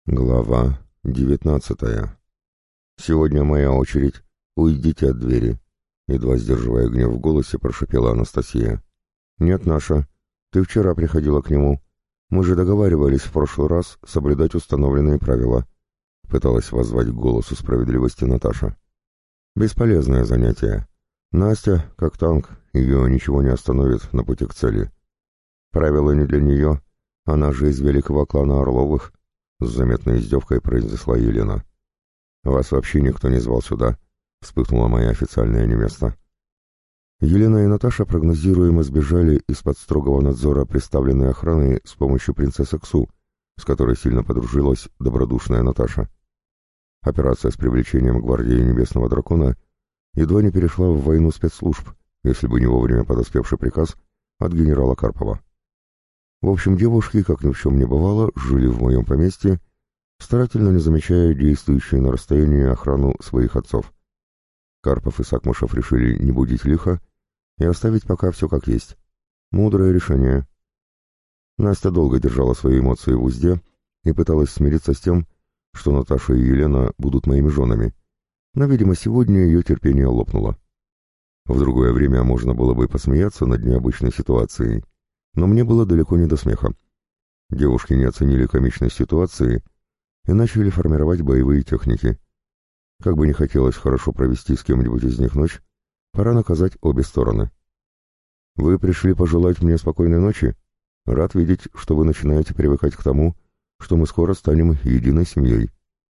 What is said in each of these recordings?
Глава 19. «Сегодня моя очередь. Уйдите от двери», — едва сдерживая гнев в голосе, прошипела Анастасия. «Нет, Наша, ты вчера приходила к нему. Мы же договаривались в прошлый раз соблюдать установленные правила», — пыталась воззвать к голосу справедливости Наташа. «Бесполезное занятие. Настя, как танк, ее ничего не остановит на пути к цели. Правила не для нее, она же из великого клана Орловых», — с заметной издевкой произнесла Елена. «Вас вообще никто не звал сюда», — вспыхнула моя официальная невеста. Елена и Наташа прогнозируемо сбежали из-под строгого надзора представленной охраны с помощью принцессы Ксу, с которой сильно подружилась добродушная Наташа. Операция с привлечением гвардии Небесного Дракона едва не перешла в войну спецслужб, если бы не вовремя подоспевший приказ от генерала Карпова. В общем, девушки, как ни в чем не бывало, жили в моем поместье, старательно не замечая действующую на расстоянии охрану своих отцов. Карпов и Сакмушев решили не будить лихо и оставить пока все как есть. Мудрое решение. Настя долго держала свои эмоции в узде и пыталась смириться с тем, что Наташа и Елена будут моими женами, но, видимо, сегодня ее терпение лопнуло. В другое время можно было бы посмеяться над необычной ситуацией, но мне было далеко не до смеха. Девушки не оценили комичность ситуации и начали формировать боевые техники. Как бы не хотелось хорошо провести с кем-нибудь из них ночь, пора наказать обе стороны. «Вы пришли пожелать мне спокойной ночи? Рад видеть, что вы начинаете привыкать к тому, что мы скоро станем единой семьей».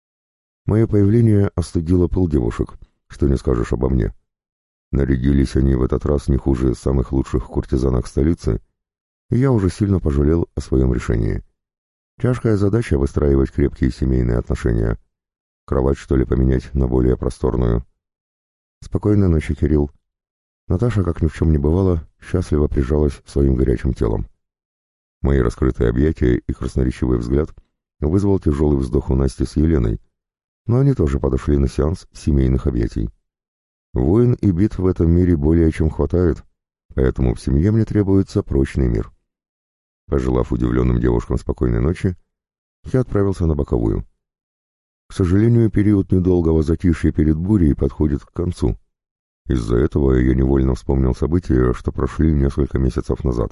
Мое появление остудило пыл девушек, что не скажешь обо мне. Нарядились они в этот раз не хуже самых лучших куртизанок столицы, и я уже сильно пожалел о своем решении. Тяжкая задача выстраивать крепкие семейные отношения. Кровать, что ли, поменять на более просторную. «Спокойной ночи, Кирилл». Наташа, как ни в чем не бывало, счастливо прижалась своим горячим телом. Мои раскрытые объятия и красноречивый взгляд вызвал тяжелый вздох у Насти с Еленой, но они тоже подошли на сеанс семейных объятий. Войн и битв в этом мире более чем хватает, поэтому в семье мне требуется прочный мир. Пожелав удивленным девушкам спокойной ночи, я отправился на боковую. К сожалению, период недолгого затишья перед бурей подходит к концу. Из-за этого я невольно вспомнил события, что прошли несколько месяцев назад.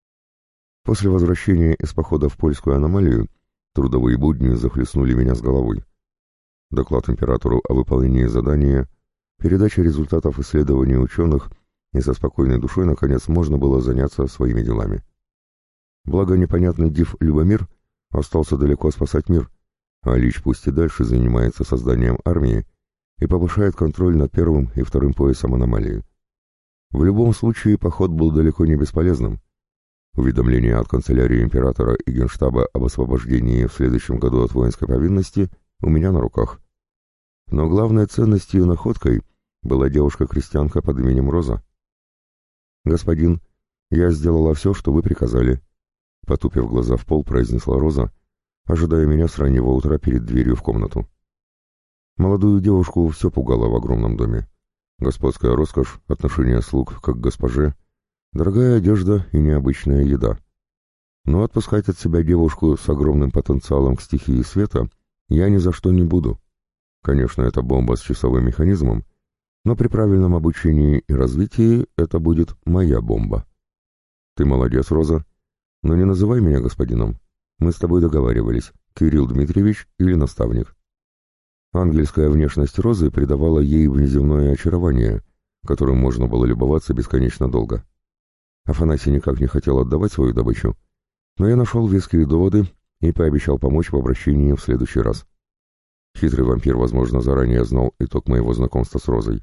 После возвращения из похода в польскую аномалию трудовые будни захлестнули меня с головой. Доклад императору о выполнении задания, передача результатов исследований ученых, и со спокойной душой, наконец, можно было заняться своими делами. Благо, непонятный див Любомир остался далеко спасать мир, а Лич пусть и дальше занимается созданием армии и повышает контроль над первым и вторым поясом аномалии. В любом случае, поход был далеко не бесполезным. Уведомление от канцелярии императора и генштаба об освобождении в следующем году от воинской повинности у меня на руках. Но главной ценностью и находкой была девушка-крестьянка под именем Роза. «Господин, я сделала все, что вы приказали», — потупив глаза в пол, произнесла Роза, ожидая меня с раннего утра перед дверью в комнату. Молодую девушку все пугало в огромном доме. Господская роскошь, отношение слуг как к госпоже, дорогая одежда и необычная еда. Но отпускать от себя девушку с огромным потенциалом к стихии света я ни за что не буду. Конечно, это бомба с часовым механизмом, но при правильном обучении и развитии это будет моя бомба. Ты молодец, Роза, но не называй меня господином. Мы с тобой договаривались, Кирилл Дмитриевич или наставник. Ангельская внешность Розы придавала ей внеземное очарование, которым можно было любоваться бесконечно долго. Афанасий никак не хотел отдавать свою добычу, но я нашел веские доводы и пообещал помочь в обращении в следующий раз. Хитрый вампир, возможно, заранее знал итог моего знакомства с Розой.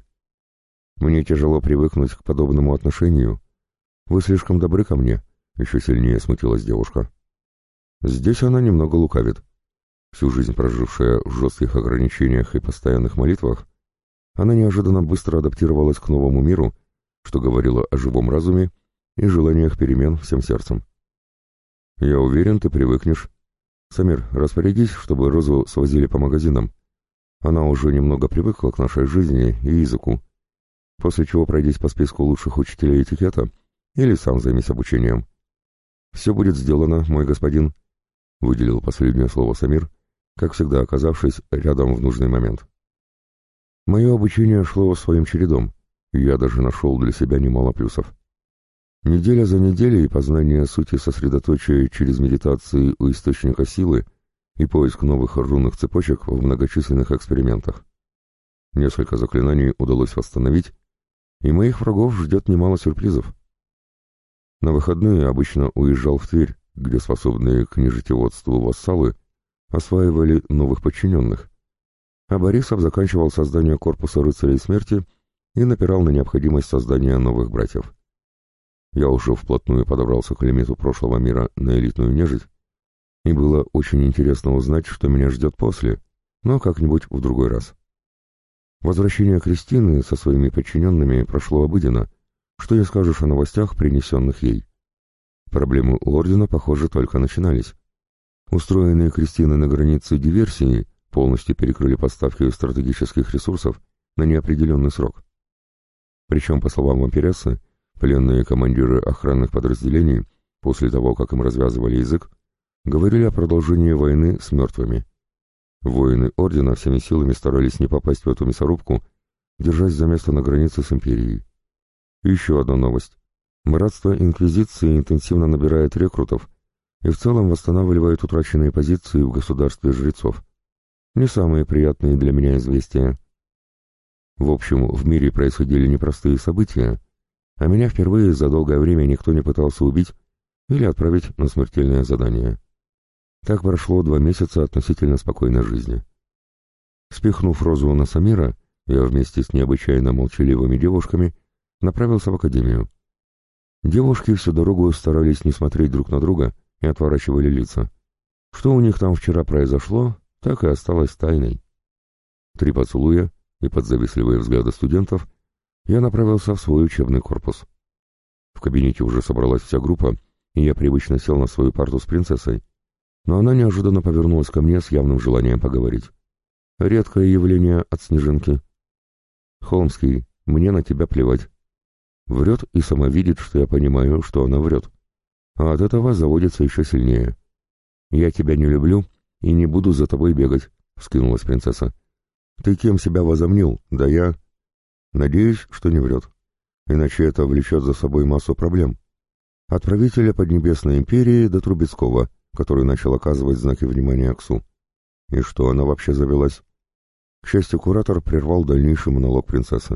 Мне тяжело привыкнуть к подобному отношению. Вы слишком добры ко мне, еще сильнее смутилась девушка. Здесь она немного лукавит. Всю жизнь прожившая в жестких ограничениях и постоянных молитвах, она неожиданно быстро адаптировалась к новому миру, что говорило о живом разуме и желаниях перемен всем сердцем. «Я уверен, ты привыкнешь. Самир, распорядись, чтобы Розу свозили по магазинам. Она уже немного привыкла к нашей жизни и языку. После чего пройдись по списку лучших учителей этикета или сам займись обучением». «Все будет сделано, мой господин», — выделил последнее слово Самир как всегда оказавшись рядом в нужный момент. Мое обучение шло своим чередом, и я даже нашел для себя немало плюсов. Неделя за неделей познание сути сосредоточия через медитации у источника силы и поиск новых рунных цепочек в многочисленных экспериментах. Несколько заклинаний удалось восстановить, и моих врагов ждет немало сюрпризов. На выходные обычно уезжал в Тверь, где способные к нежитеводству вассалы осваивали новых подчиненных, а Борисов заканчивал создание корпуса рыцарей смерти и напирал на необходимость создания новых братьев. Я уже вплотную подобрался к лимиту прошлого мира на элитную нежить, и было очень интересно узнать, что меня ждет после, но как-нибудь в другой раз. Возвращение Кристины со своими подчиненными прошло обыденно, что не скажешь о новостях, принесенных ей. Проблемы у Ордена, похоже, только начинались. Устроенные Кристиной на границе диверсии полностью перекрыли поставки стратегических ресурсов на неопределенный срок. Причем, по словам вампирессы, пленные командиры охранных подразделений, после того, как им развязывали язык, говорили о продолжении войны с мертвыми. Воины Ордена всеми силами старались не попасть в эту мясорубку, держась за место на границе с Империей. И еще одна новость. Братство Инквизиции интенсивно набирает рекрутов и в целом восстанавливает утраченные позиции в государстве жрецов. Не самые приятные для меня известия. В общем, в мире происходили непростые события, а меня впервые за долгое время никто не пытался убить или отправить на смертельное задание. Так прошло 2 месяца относительно спокойной жизни. Спихнув Розу на Самира, я вместе с необычайно молчаливыми девушками направился в академию. Девушки всю дорогу старались не смотреть друг на друга и отворачивали лица. Что у них там вчера произошло, так и осталось тайной. 3 поцелуя и под завистливые взгляды студентов я направился в свой учебный корпус. В кабинете уже собралась вся группа, и я привычно сел на свою парту с принцессой, но она неожиданно повернулась ко мне с явным желанием поговорить. Редкое явление от Снежинки. «Холмский, мне на тебя плевать». Врет и сама видит, что я понимаю, что она врет. А от этого заводится еще сильнее. «Я тебя не люблю и не буду за тобой бегать», — вскинулась принцесса. «Ты кем себя возомнил? Да я...» Надеюсь, что не врет. Иначе это влечет за собой массу проблем. От правителя Поднебесной империи до Трубецкого, который начал оказывать знаки внимания Аксу. И что она вообще завелась? К счастью, куратор прервал дальнейший монолог принцессы.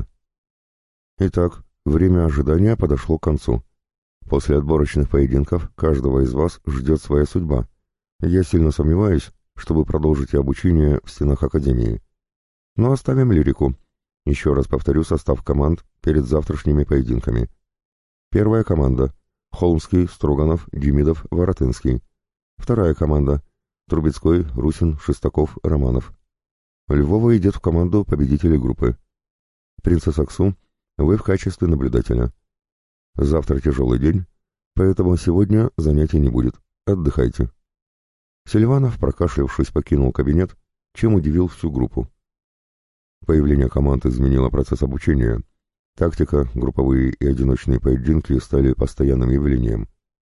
Итак, время ожидания подошло к концу. После отборочных поединков каждого из вас ждет своя судьба. Я сильно сомневаюсь, что вы продолжите обучение в стенах Академии. Но оставим лирику. Еще раз повторю состав команд перед завтрашними поединками. Первая команда — Холмский, Строганов, Демидов, Воротынский. Вторая команда — Трубецкой, Русин, Шестаков, Романов. Львова идет в команду победителей группы. Принцесса Аксу, вы в качестве наблюдателя. Завтра тяжелый день, поэтому сегодня занятий не будет. Отдыхайте. Селиванов, прокашлявшись, покинул кабинет, чем удивил всю группу. Появление команд изменило процесс обучения. Тактика, групповые и одиночные поединки стали постоянным явлением.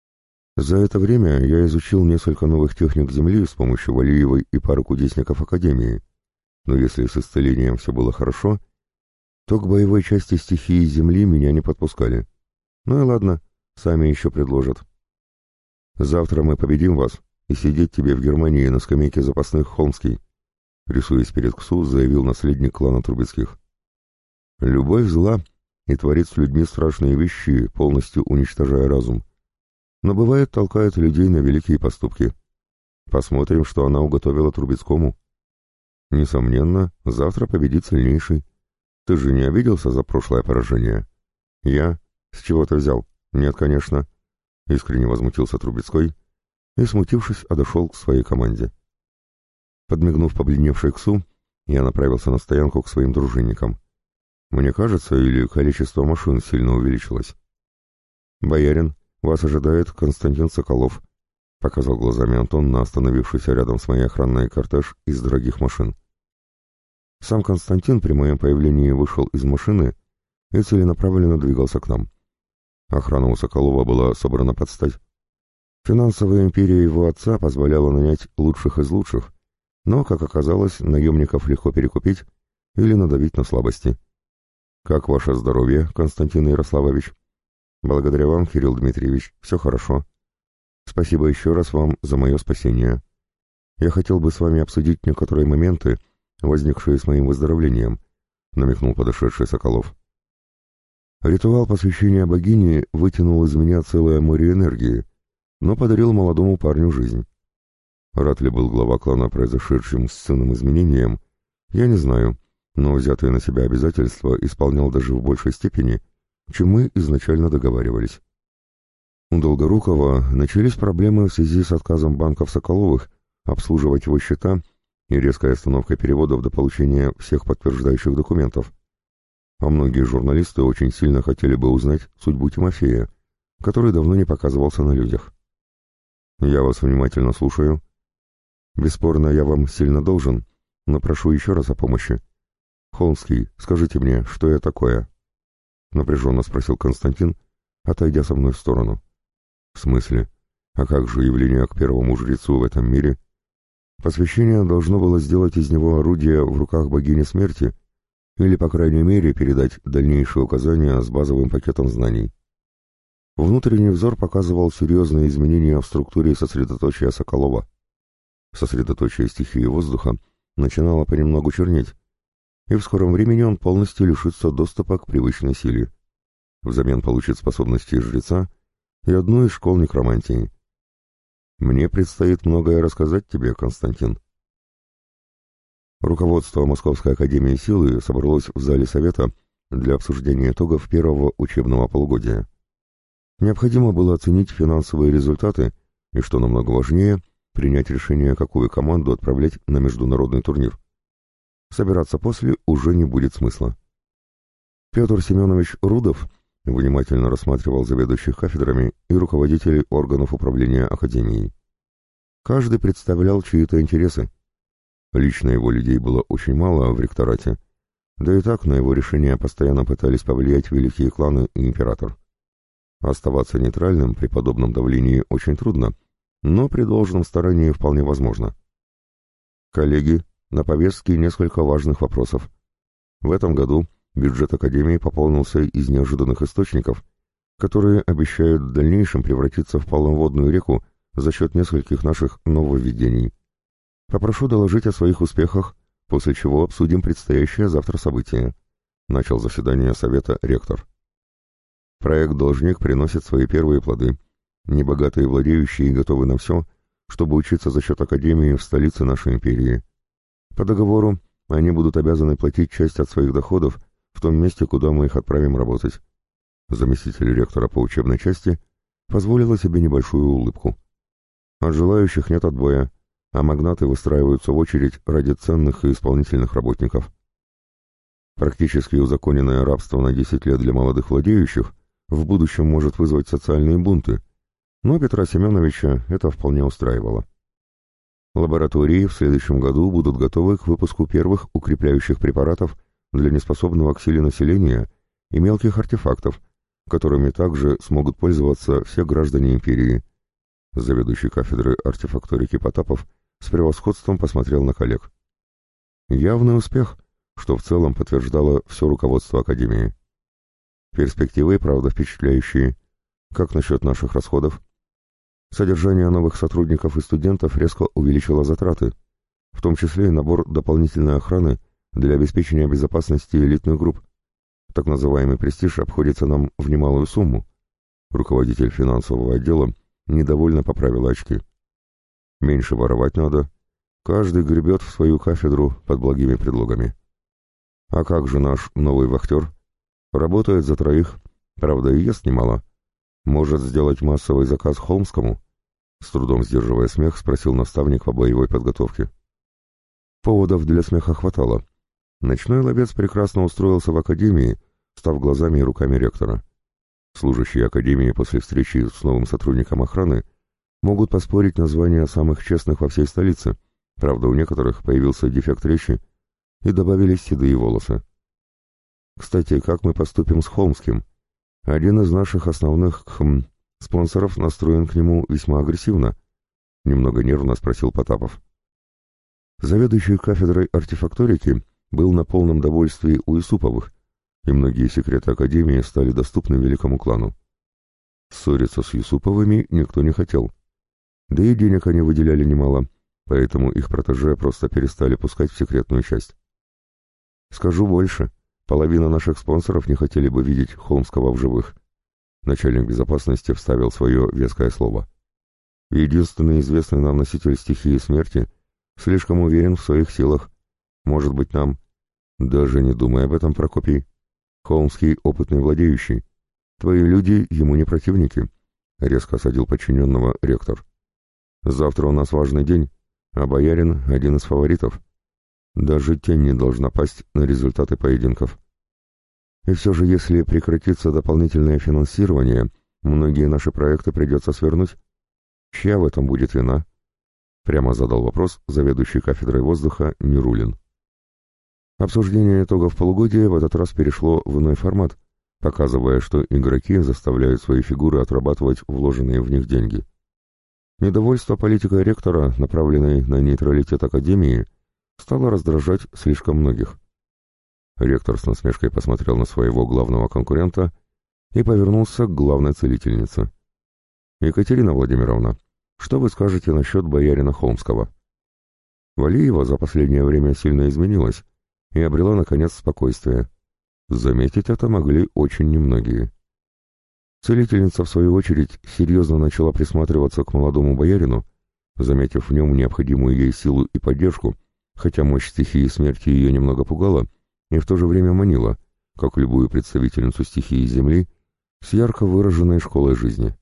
За это время я изучил несколько новых техник Земли с помощью Валиевой и пары кудесников Академии. Но если с исцелением все было хорошо, то к боевой части стихии Земли меня не подпускали. Ну и ладно, сами еще предложат. Завтра мы победим вас, и сидеть тебе в Германии на скамейке запасных Холмский, рисуясь перед КСУ, заявил наследник клана Трубецких. Любовь зла и творит с людьми страшные вещи, полностью уничтожая разум. Но бывает толкает людей на великие поступки. Посмотрим, что она уготовила Трубецкому. Несомненно, завтра победит сильнейший. Ты же не обиделся за прошлое поражение? Я? С чего ты взял? Нет, конечно. Искренне возмутился Трубецкой и, смутившись, отошел к своей команде. Подмигнув побледневшей Ксу, я направился на стоянку к своим дружинникам. Мне кажется, или количество машин сильно увеличилось? «Боярин, вас ожидает Константин Соколов», — показал глазами Антон на остановившийся рядом с моей охранной кортеж из дорогих машин. Сам Константин при моем появлении вышел из машины и целенаправленно двигался к нам. Охрана у Соколова была собрана под стать. Финансовая империя его отца позволяла нанять лучших из лучших, Но, как оказалось, наемников легко перекупить или надавить на слабости. «Как ваше здоровье, Константин Ярославович?» «Благодаря вам, Кирилл Дмитриевич, все хорошо. Спасибо еще раз вам за мое спасение. Я хотел бы с вами обсудить некоторые моменты, возникшие с моим выздоровлением», — намекнул подошедший Соколов. Ритуал посвящения богини вытянул из меня целое море энергии, но подарил молодому парню жизнь. Рад ли был глава клана произошедшим с сыном изменениям, я не знаю, но взятые на себя обязательства исполнял даже в большей степени, чем мы изначально договаривались. У Долгорукова начались проблемы в связи с отказом банков Соколовых обслуживать его счета и резкой остановкой переводов до получения всех подтверждающих документов. А многие журналисты очень сильно хотели бы узнать судьбу Тимофея, который давно не показывался на людях. «Я вас внимательно слушаю. Бесспорно, я вам сильно должен, но прошу еще раз о помощи. Холмский, скажите мне, что я такое?» Напряженно спросил Константин, отойдя со мной в сторону. «В смысле? А как же явление к первому жрецу в этом мире? Посвящение должно было сделать из него орудие в руках богини смерти или, по крайней мере, передать дальнейшие указания с базовым пакетом знаний. Внутренний взор показывал серьезные изменения в структуре сосредоточия Соколова. Сосредоточие стихии воздуха начинало понемногу чернеть, и в скором времени он полностью лишится доступа к привычной силе. Взамен получит способности жреца и одну из школ некромантии. Мне предстоит многое рассказать тебе, Константин. Руководство Московской академии силы собралось в зале совета для обсуждения итогов первого учебного полугодия. Необходимо было оценить финансовые результаты и, что намного важнее, принять решение, какую команду отправлять на международный турнир. Собираться после уже не будет смысла. Петр Семенович Рудов внимательно рассматривал заведующих кафедрами и руководителей органов управления академией. Каждый представлял чьи-то интересы. Лично его людей было очень мало в ректорате, да и так на его решение постоянно пытались повлиять великие кланы и император. Оставаться нейтральным при подобном давлении очень трудно, но при должном старании вполне возможно. Коллеги, на повестке несколько важных вопросов. В этом году бюджет Академии пополнился из неожиданных источников, которые обещают в дальнейшем превратиться в полноводную реку за счет нескольких наших нововведений. Попрошу доложить о своих успехах, после чего обсудим предстоящее завтра событие. Начал заседание совета ректор. Проект «Должник» приносит свои первые плоды. Небогатые владеющие готовы на все, чтобы учиться за счет Академии в столице нашей империи. По договору они будут обязаны платить часть от своих доходов в том месте, куда мы их отправим работать. Заместитель ректора по учебной части позволила себе небольшую улыбку. От желающих нет отбоя, а магнаты выстраиваются в очередь ради ценных и исполнительных работников. Практически узаконенное рабство на 10 лет для молодых владеющих в будущем может вызвать социальные бунты, но Петра Семеновича это вполне устраивало. Лаборатории в следующем году будут готовы к выпуску первых укрепляющих препаратов для неспособного к силе населения и мелких артефактов, которыми также смогут пользоваться все граждане империи. Заведующий кафедрой артефакторики Потапов с превосходством посмотрел на коллег. Явный успех, что в целом подтверждало все руководство Академии. Перспективы, правда, впечатляющие. Как насчет наших расходов? Содержание новых сотрудников и студентов резко увеличило затраты, в том числе и набор дополнительной охраны для обеспечения безопасности элитных групп. Так называемый престиж обходится нам в немалую сумму. Руководитель финансового отдела недовольно поправил очки. Меньше воровать надо. Каждый гребет в свою кафедру под благими предлогами. А как же наш новый вахтер? Работает за троих, правда и ест немало. Может сделать массовый заказ Холмскому? С трудом сдерживая смех, спросил наставник по боевой подготовке. Поводов для смеха хватало. Ночной ловец прекрасно устроился в академии, став глазами и руками ректора. Служащие академии после встречи с новым сотрудником охраны могут поспорить на звание самых честных во всей столице, правда, у некоторых появился дефект речи и добавились седые волосы. Кстати, как мы поступим с Холмским? Один из наших основных спонсоров настроен к нему весьма агрессивно, немного нервно спросил Потапов. Заведующий кафедрой артефакторики был на полном довольстве у Исуповых, и многие секреты Академии стали доступны великому клану. Ссориться с Юсуповыми никто не хотел. Да и денег они выделяли немало, поэтому их протеже просто перестали пускать в секретную часть. Скажу больше, половина наших спонсоров не хотели бы видеть Холмского в живых. Начальник безопасности вставил свое веское слово. Единственный известный нам носитель стихии смерти слишком уверен в своих силах. Может быть, нам... Даже не думай об этом, Прокопий. Холмский опытный владеющий. Твои люди ему не противники, — резко осадил подчиненного ректор. Завтра у нас важный день, а боярин — один из фаворитов. Даже тень не должна пасть на результаты поединков. И все же, если прекратится дополнительное финансирование, многие наши проекты придется свернуть. Чья в этом будет вина? Прямо задал вопрос заведующий кафедрой воздуха Нерулин. Обсуждение итогов полугодия в этот раз перешло в иной формат, показывая, что игроки заставляют свои фигуры отрабатывать вложенные в них деньги. Недовольство политикой ректора, направленной на нейтралитет Академии, стало раздражать слишком многих. Ректор с насмешкой посмотрел на своего главного конкурента и повернулся к главной целительнице. «Екатерина Владимировна, что вы скажете насчет боярина Холмского?» Валиева за последнее время сильно изменилась и обрела, наконец, спокойствие. Заметить это могли очень немногие. Целительница, в свою очередь, серьезно начала присматриваться к молодому боярину, заметив в нем необходимую ей силу и поддержку, хотя мощь стихии смерти ее немного пугала и в то же время манила, как любую представительницу стихии Земли, с ярко выраженной школой жизни.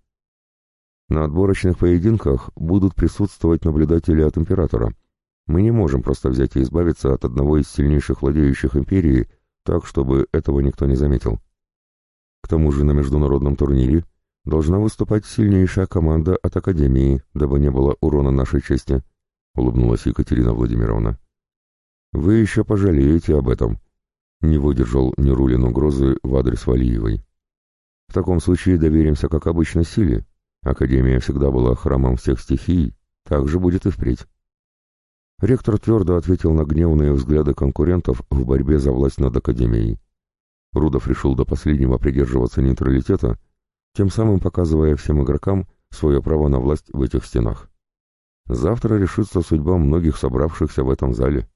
На отборочных поединках будут присутствовать наблюдатели от императора. Мы не можем просто взять и избавиться от одного из сильнейших владеющих империи так, чтобы этого никто не заметил. К тому же на международном турнире должна выступать сильнейшая команда от Академии, дабы не было урона нашей чести, — улыбнулась Екатерина Владимировна. «Вы еще пожалеете об этом», — не выдержал Нерулин угрозы в адрес Валиевой. «В таком случае доверимся, как обычно, силе. Академия всегда была храмом всех стихий, так же будет и впредь». Ректор твердо ответил на гневные взгляды конкурентов в борьбе за власть над Академией. Рудов решил до последнего придерживаться нейтралитета, тем самым показывая всем игрокам свое право на власть в этих стенах. Завтра решится судьба многих собравшихся в этом зале.